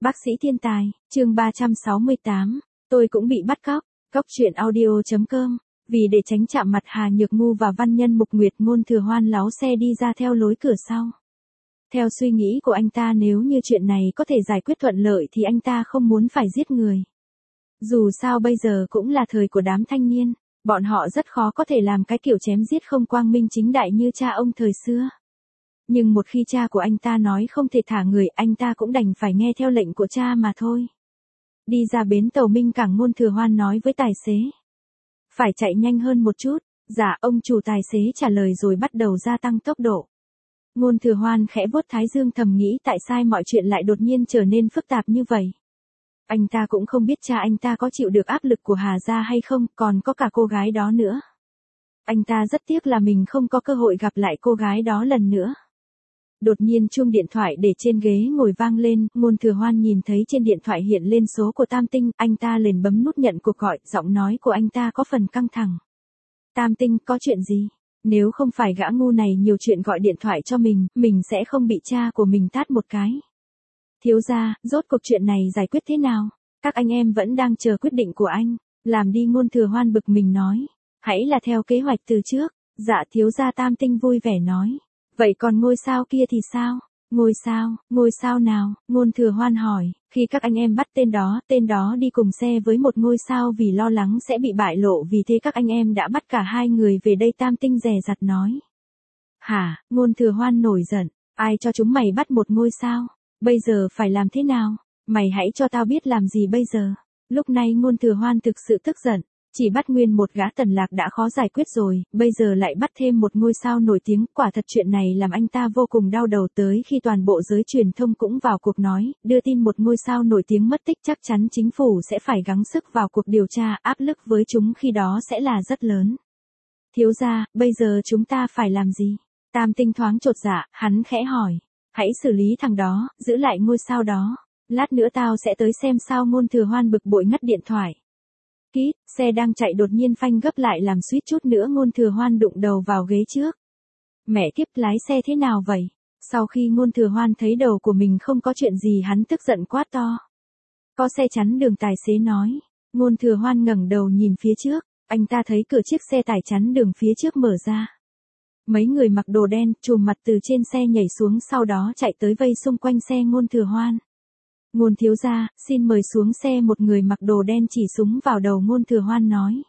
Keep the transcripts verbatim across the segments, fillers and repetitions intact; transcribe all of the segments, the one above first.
Bác sĩ thiên tài, chương ba trăm sáu mươi tám, tôi cũng bị bắt cóc, cóc truyện audio.com, vì để tránh chạm mặt Hà Nhược Ngu và văn nhân Mục Nguyệt, Ngôn Thừa Hoan láo xe đi ra theo lối cửa sau. Theo suy nghĩ của anh ta, nếu như chuyện này có thể giải quyết thuận lợi thì anh ta không muốn phải giết người. Dù sao bây giờ cũng là thời của đám thanh niên, bọn họ rất khó có thể làm cái kiểu chém giết không quang minh chính đại như cha ông thời xưa. Nhưng một khi cha của anh ta nói không thể thả người, anh ta cũng đành phải nghe theo lệnh của cha mà thôi. Đi ra bến tàu Minh Cảng, Ngôn Thừa Hoan nói với tài xế. Phải chạy nhanh hơn một chút. Dạ, ông chủ. Tài xế trả lời rồi bắt đầu gia tăng tốc độ. Ngôn Thừa Hoan khẽ vuốt thái dương thầm nghĩ tại sao mọi chuyện lại đột nhiên trở nên phức tạp như vậy. Anh ta cũng không biết cha anh ta có chịu được áp lực của Hà gia hay không, còn có cả cô gái đó nữa. Anh ta rất tiếc là mình không có cơ hội gặp lại cô gái đó lần nữa. Đột nhiên chuông điện thoại để trên ghế ngồi vang lên, Ngôn Thừa Hoan nhìn thấy trên điện thoại hiện lên số của Tam Tinh, anh ta liền bấm nút nhận cuộc gọi, giọng nói của anh ta có phần căng thẳng. Tam Tinh, có chuyện gì? Nếu không phải gã ngu này nhiều chuyện gọi điện thoại cho mình, mình sẽ không bị cha của mình tát một cái. Thiếu gia, rốt cuộc chuyện này giải quyết thế nào? Các anh em vẫn đang chờ quyết định của anh. Làm đi. Ngôn Thừa Hoan bực mình nói. Hãy là theo kế hoạch từ trước. Dạ thiếu gia. Tam Tinh vui vẻ nói. Vậy còn ngôi sao kia thì sao? Ngôi sao, ngôi sao nào? Ngôn Thừa Hoan hỏi. Khi các anh em bắt tên đó, tên đó đi cùng xe với một ngôi sao vì lo lắng sẽ bị bại lộ, vì thế các anh em đã bắt cả hai người về đây. Tam Tinh dè dặt nói. Hả? Ngôn Thừa Hoan nổi giận. Ai cho chúng mày bắt một ngôi sao? Bây giờ phải làm thế nào? Mày hãy cho tao biết làm gì bây giờ. Lúc này Ngôn Thừa Hoan thực sự tức giận. Chỉ bắt nguyên một gã Tần Lạc đã khó giải quyết rồi, bây giờ lại bắt thêm một ngôi sao nổi tiếng, quả thật chuyện này làm anh ta vô cùng đau đầu. Tới khi toàn bộ giới truyền thông cũng vào cuộc nói, đưa tin một ngôi sao nổi tiếng mất tích, chắc chắn chính phủ sẽ phải gắng sức vào cuộc điều tra, áp lực với chúng khi đó sẽ là rất lớn. Thiếu gia, bây giờ chúng ta phải làm gì? Tam Tinh thoáng chột dạ, hắn khẽ hỏi. Hãy xử lý thằng đó, giữ lại ngôi sao đó. Lát nữa tao sẽ tới xem sao. Ngôn Thừa Hoan bực bội ngắt điện thoại. Kít, xe đang chạy đột nhiên phanh gấp lại làm suýt chút nữa Ngôn Thừa Hoan đụng đầu vào ghế trước. Mẹ kiếp, lái xe thế nào vậy? Sau khi Ngôn Thừa Hoan thấy đầu của mình không có chuyện gì, hắn tức giận quát to. Có xe chắn đường. Tài xế nói. Ngôn Thừa Hoan ngẩng đầu nhìn phía trước, anh ta thấy cửa chiếc xe tải chắn đường phía trước mở ra. Mấy người mặc đồ đen, trùm mặt từ trên xe nhảy xuống, sau đó chạy tới vây xung quanh xe Ngôn Thừa Hoan. Ngôn thiếu gia, xin mời xuống xe. Một người mặc đồ đen chỉ súng vào đầu Ngôn Thừa Hoan nói.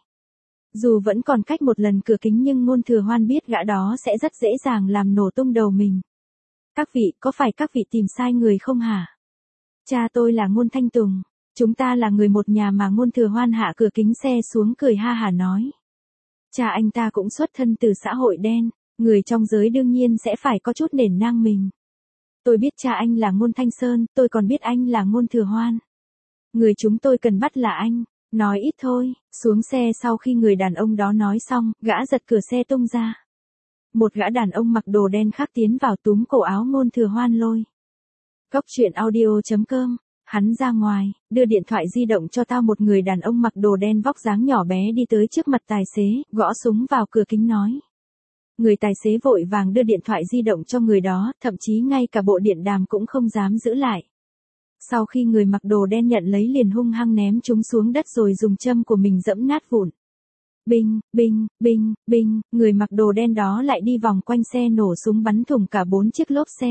Dù vẫn còn cách một lần cửa kính nhưng Ngôn Thừa Hoan biết gã đó sẽ rất dễ dàng làm nổ tung đầu mình. Các vị, có phải các vị tìm sai người không hả? Cha tôi là Ngôn Thanh Tùng. Chúng ta là người một nhà mà. Ngôn Thừa Hoan hạ cửa kính xe xuống cười ha hả nói. Cha anh ta cũng xuất thân từ xã hội đen, người trong giới đương nhiên sẽ phải có chút nể nang mình. Tôi biết cha anh là Ngôn Thanh Sơn, tôi còn biết anh là Ngôn Thừa Hoan. Người chúng tôi cần bắt là anh. Nói ít thôi. Xuống xe. Sau khi người đàn ông đó nói xong, gã giật cửa xe tung ra. Một gã đàn ông mặc đồ đen khác tiến vào túm cổ áo Ngôn Thừa Hoan lôi. Cóc truyện audio.com. Hắn ra ngoài, đưa điện thoại di động cho tao. Một người đàn ông mặc đồ đen vóc dáng nhỏ bé đi tới trước mặt tài xế, gõ súng vào cửa kính nói. Người tài xế vội vàng đưa điện thoại di động cho người đó, thậm chí ngay cả bộ điện đàm cũng không dám giữ lại. Sau khi người mặc đồ đen nhận lấy liền hung hăng ném chúng xuống đất rồi dùng châm của mình dẫm nát vụn. Binh, binh, binh, binh, người mặc đồ đen đó lại đi vòng quanh xe nổ súng bắn thủng cả bốn chiếc lốp xe.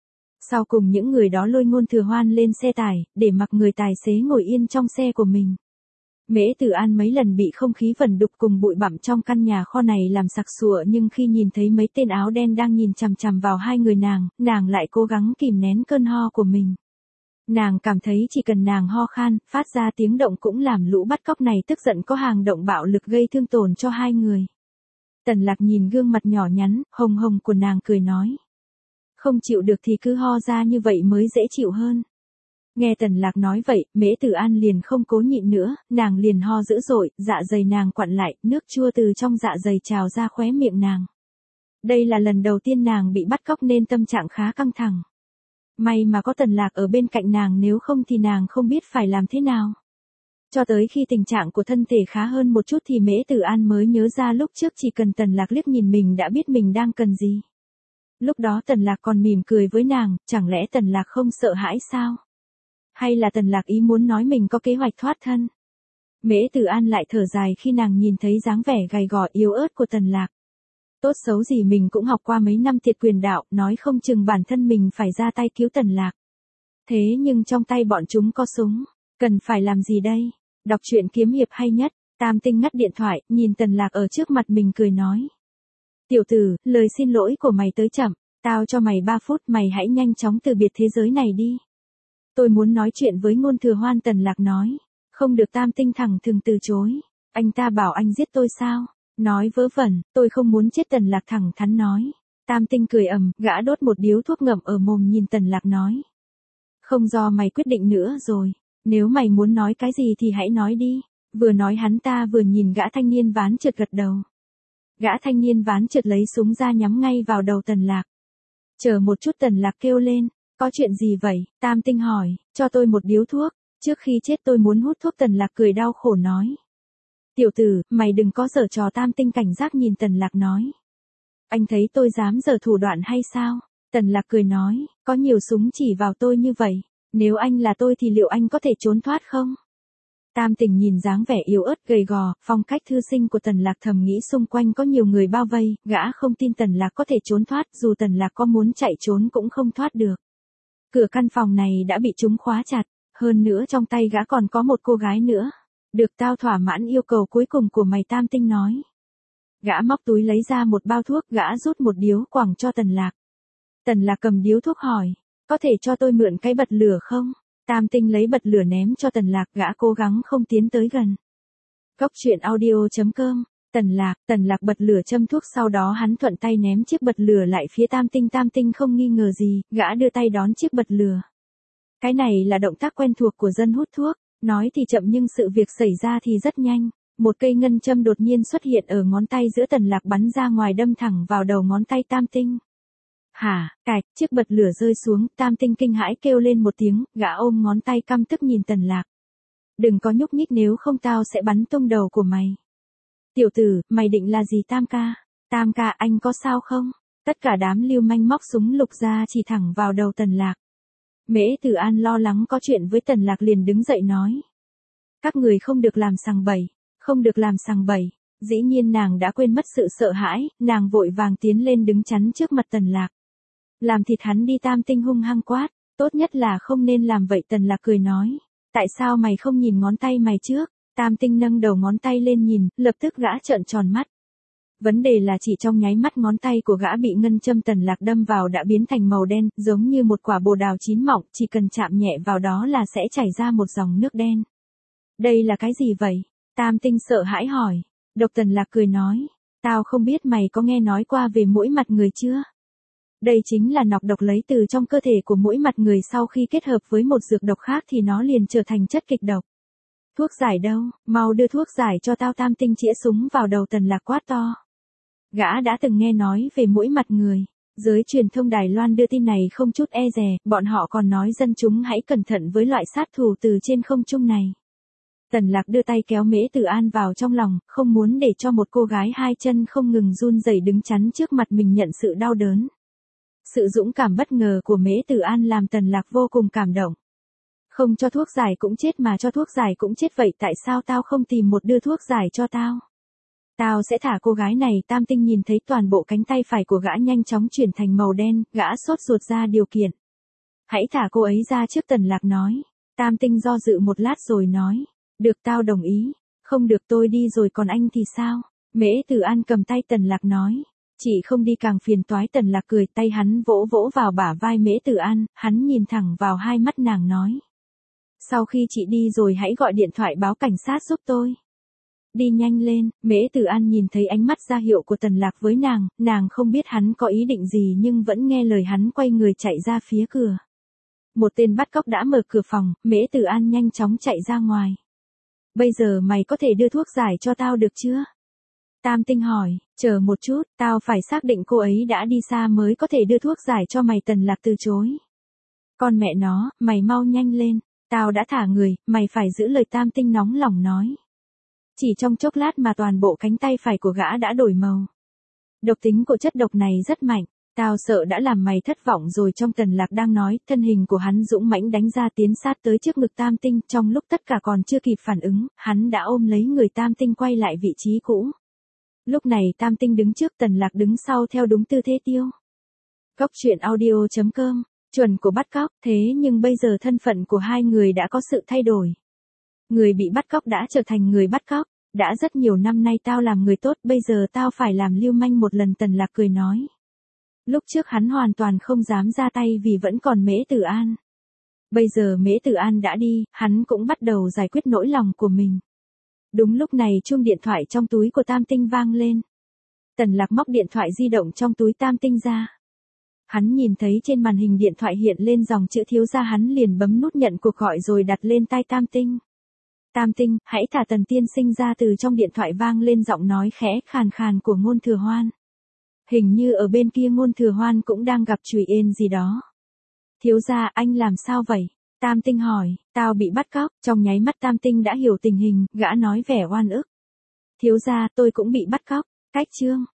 Sau cùng những người đó lôi Ngôn Thừa Hoan lên xe tải, để mặc người tài xế ngồi yên trong xe của mình. Mễ Tử An mấy lần bị không khí vẩn đục cùng bụi bặm trong căn nhà kho này làm sặc sụa, nhưng khi nhìn thấy mấy tên áo đen đang nhìn chằm chằm vào hai người nàng, nàng lại cố gắng kìm nén cơn ho của mình. Nàng cảm thấy chỉ cần nàng ho khan, phát ra tiếng động cũng làm lũ bắt cóc này tức giận, có hành động bạo lực gây thương tổn cho hai người. Tần Lạc nhìn gương mặt nhỏ nhắn, hồng hồng của nàng cười nói. Không chịu được thì cứ ho ra như vậy mới dễ chịu hơn. Nghe Tần Lạc nói vậy, Mễ Tử An liền không cố nhịn nữa, nàng liền ho dữ dội, dạ dày nàng quặn lại, nước chua từ trong dạ dày trào ra khóe miệng nàng. Đây là lần đầu tiên nàng bị bắt cóc nên tâm trạng khá căng thẳng. May mà có Tần Lạc ở bên cạnh nàng, nếu không thì nàng không biết phải làm thế nào. Cho tới khi tình trạng của thân thể khá hơn một chút thì Mễ Tử An mới nhớ ra lúc trước chỉ cần Tần Lạc liếc nhìn mình đã biết mình đang cần gì. Lúc đó Tần Lạc còn mỉm cười với nàng, chẳng lẽ Tần Lạc không sợ hãi sao? Hay là Tần Lạc ý muốn nói mình có kế hoạch thoát thân? Mễ Từ An lại thở dài khi nàng nhìn thấy dáng vẻ gầy gò yếu ớt của Tần Lạc. Tốt xấu gì mình cũng học qua mấy năm Tiệt Quyền Đạo, nói không chừng bản thân mình phải ra tay cứu Tần Lạc. Thế nhưng trong tay bọn chúng có súng, cần phải làm gì đây? Đọc truyện kiếm hiệp hay nhất. Tam Tinh ngắt điện thoại, nhìn Tần Lạc ở trước mặt mình cười nói. Tiểu tử, lời xin lỗi của mày tới chậm, tao cho mày ba phút, mày hãy nhanh chóng từ biệt thế giới này đi. Tôi muốn nói chuyện với Ngôn Thừa Hoan, Tần Lạc nói. Không được. Tam Tinh thẳng thừng từ chối. Anh ta bảo anh giết tôi sao? Nói vớ vẩn, tôi không muốn chết, Tần Lạc thẳng thắn nói. Tam Tinh cười ầm, gã đốt một điếu thuốc ngậm ở mồm nhìn Tần Lạc nói. Không do mày quyết định nữa rồi, nếu mày muốn nói cái gì thì hãy nói đi. Vừa nói hắn ta vừa nhìn gã thanh niên ván trượt gật đầu. Gã thanh niên ván trượt lấy súng ra nhắm ngay vào đầu Tần Lạc. Chờ một chút, Tần Lạc kêu lên. Có chuyện gì vậy? Tam Tinh hỏi. Cho tôi một điếu thuốc, trước khi chết tôi muốn hút thuốc. Tần Lạc cười đau khổ nói. Tiểu tử, mày đừng có giở trò. Tam Tinh cảnh giác nhìn Tần Lạc nói. Anh thấy tôi dám giở thủ đoạn hay sao? Tần Lạc cười nói. Có nhiều súng chỉ vào tôi như vậy, nếu anh là tôi thì liệu anh có thể trốn thoát không? Tam Tình nhìn dáng vẻ yếu ớt gầy gò, phong cách thư sinh của Tần Lạc, thầm nghĩ xung quanh có nhiều người bao vây, gã không tin Tần Lạc có thể trốn thoát, dù Tần Lạc có muốn chạy trốn cũng không thoát được. Cửa căn phòng này đã bị chúng khóa chặt, hơn nữa trong tay gã còn có một cô gái nữa. Được, tao thỏa mãn yêu cầu cuối cùng của mày, Tam Tinh nói. Gã móc túi lấy ra một bao thuốc, gã rút một điếu quẳng cho Tần Lạc. Tần Lạc cầm điếu thuốc hỏi, có thể cho tôi mượn cái bật lửa không? Tam Tinh lấy bật lửa ném cho Tần Lạc, gã cố gắng không tiến tới gần. Góc truyện audio chấm com, Tần Lạc, Tần Lạc bật lửa châm thuốc, sau đó hắn thuận tay ném chiếc bật lửa lại phía Tam Tinh. Tam Tinh không nghi ngờ gì, gã đưa tay đón chiếc bật lửa. Cái này là động tác quen thuộc của dân hút thuốc, nói thì chậm nhưng sự việc xảy ra thì rất nhanh. Một cây ngân châm đột nhiên xuất hiện ở ngón tay giữa Tần Lạc, bắn ra ngoài đâm thẳng vào đầu ngón tay Tam Tinh. Hả, cạch, chiếc bật lửa rơi xuống, Tam Tinh kinh hãi kêu lên một tiếng, gã ôm ngón tay căm tức nhìn Tần Lạc. Đừng có nhúc nhích, nếu không tao sẽ bắn tung đầu của mày. Tiểu tử, mày định là gì Tam ca? Tam ca, anh có sao không? Tất cả đám lưu manh móc súng lục ra chỉ thẳng vào đầu Tần Lạc. Mễ Từ An lo lắng có chuyện với Tần Lạc liền đứng dậy nói. Các người không được làm sằng bậy, không được làm sằng bậy. Dĩ nhiên nàng đã quên mất sự sợ hãi, nàng vội vàng tiến lên đứng chắn trước mặt Tần Lạc. Làm thịt hắn đi, Tam Tinh hung hăng quát, tốt nhất là không nên làm vậy. Tần Lạc cười nói, tại sao mày không nhìn ngón tay mày trước? Tam Tinh nâng đầu ngón tay lên nhìn, lập tức gã trợn tròn mắt. Vấn đề là chỉ trong nháy mắt ngón tay của gã bị ngân châm Tần Lạc đâm vào đã biến thành màu đen, giống như một quả bồ đào chín mọng, chỉ cần chạm nhẹ vào đó là sẽ chảy ra một dòng nước đen. Đây là cái gì vậy? Tam Tinh sợ hãi hỏi. Độc. Tần Lạc cười nói, tao không biết mày có nghe nói qua về muỗi mặt người chưa? Đây chính là nọc độc lấy từ trong cơ thể của muỗi mặt người, sau khi kết hợp với một dược độc khác thì nó liền trở thành chất kịch độc. Thuốc giải đâu, mau đưa thuốc giải cho tao. Tam Tinh chĩa súng vào đầu Tần Lạc quát to. Gã đã từng nghe nói về muỗi mặt người, giới truyền thông Đài Loan đưa tin này không chút e dè, bọn họ còn nói dân chúng hãy cẩn thận với loại sát thủ từ trên không trung này. Tần Lạc đưa tay kéo Mễ Từ An vào trong lòng, không muốn để cho một cô gái hai chân không ngừng run rẩy đứng chắn trước mặt mình nhận sự đau đớn. Sự dũng cảm bất ngờ của Mễ Từ An làm Tần Lạc vô cùng cảm động. Không cho thuốc giải cũng chết mà cho thuốc giải cũng chết, vậy tại sao tao không tìm một đưa thuốc giải cho tao? Tao sẽ thả cô gái này. Tam Tinh nhìn thấy toàn bộ cánh tay phải của gã nhanh chóng chuyển thành màu đen, gã sốt ruột ra điều kiện. Hãy thả cô ấy ra trước, Tần Lạc nói. Tam Tinh do dự một lát rồi nói. Được, tao đồng ý. Không được, tôi đi rồi còn anh thì sao? Mễ Từ An cầm tay Tần Lạc nói. Chị không đi càng phiền toái. Tần Lạc cười, tay hắn vỗ vỗ vào bả vai Mễ Từ An, hắn nhìn thẳng vào hai mắt nàng nói. Sau khi chị đi rồi hãy gọi điện thoại báo cảnh sát giúp tôi. Đi nhanh lên. Mễ Từ An nhìn thấy ánh mắt ra hiệu của Tần Lạc với nàng, nàng không biết hắn có ý định gì nhưng vẫn nghe lời hắn quay người chạy ra phía cửa. Một tên bắt cóc đã mở cửa phòng, Mễ Từ An nhanh chóng chạy ra ngoài. Bây giờ mày có thể đưa thuốc giải cho tao được chưa? Tam Tinh hỏi, chờ một chút, tao phải xác định cô ấy đã đi xa mới có thể đưa thuốc giải cho mày. Tần Lạc từ chối. Con mẹ nó, mày mau nhanh lên, tao đã thả người, mày phải giữ lời. Tam Tinh nóng lòng nói. Chỉ trong chốc lát mà toàn bộ cánh tay phải của gã đã đổi màu. Độc tính của chất độc này rất mạnh, Tao sợ đã làm mày thất vọng rồi. Trong Tần Lạc đang nói, thân hình của hắn dũng mãnh đánh ra tiến sát tới trước ngực Tam Tinh, trong lúc tất cả còn chưa kịp phản ứng, hắn đã ôm lấy người Tam Tinh quay lại vị trí cũ. Lúc này Tam Tinh đứng trước, Tần Lạc đứng sau theo đúng tư thế tiêu. Cốc truyện audio chấm com, chuẩn của bắt cóc, thế nhưng bây giờ thân phận của hai người đã có sự thay đổi. Người bị bắt cóc đã trở thành người bắt cóc, đã rất nhiều năm nay tao làm người tốt, bây giờ tao phải làm lưu manh một lần. Tần Lạc cười nói. Lúc trước hắn hoàn toàn không dám ra tay vì vẫn còn Mễ Tử An. Bây giờ Mễ Tử An đã đi, hắn cũng bắt đầu giải quyết nỗi lòng của mình. Đúng lúc này chuông điện thoại trong túi của Tam Tinh vang lên. Tần Lạc móc điện thoại di động trong túi Tam Tinh ra. Hắn nhìn thấy trên màn hình điện thoại hiện lên dòng chữ thiếu gia, hắn liền bấm nút nhận cuộc gọi rồi đặt lên tai Tam Tinh. Tam Tinh, hãy thả Tần tiên sinh ra. Từ trong điện thoại vang lên giọng nói khẽ khàn khàn của Ngôn Thừa Hoan. Hình như ở bên kia Ngôn Thừa Hoan cũng đang gặp chùy ên gì đó. Thiếu gia, anh làm sao vậy? Tam Tinh hỏi. Tao bị bắt cóc. Trong nháy mắt Tam Tinh đã hiểu tình hình, gã nói vẻ oan ức. Thiếu gia, tôi cũng bị bắt cóc. Cách chương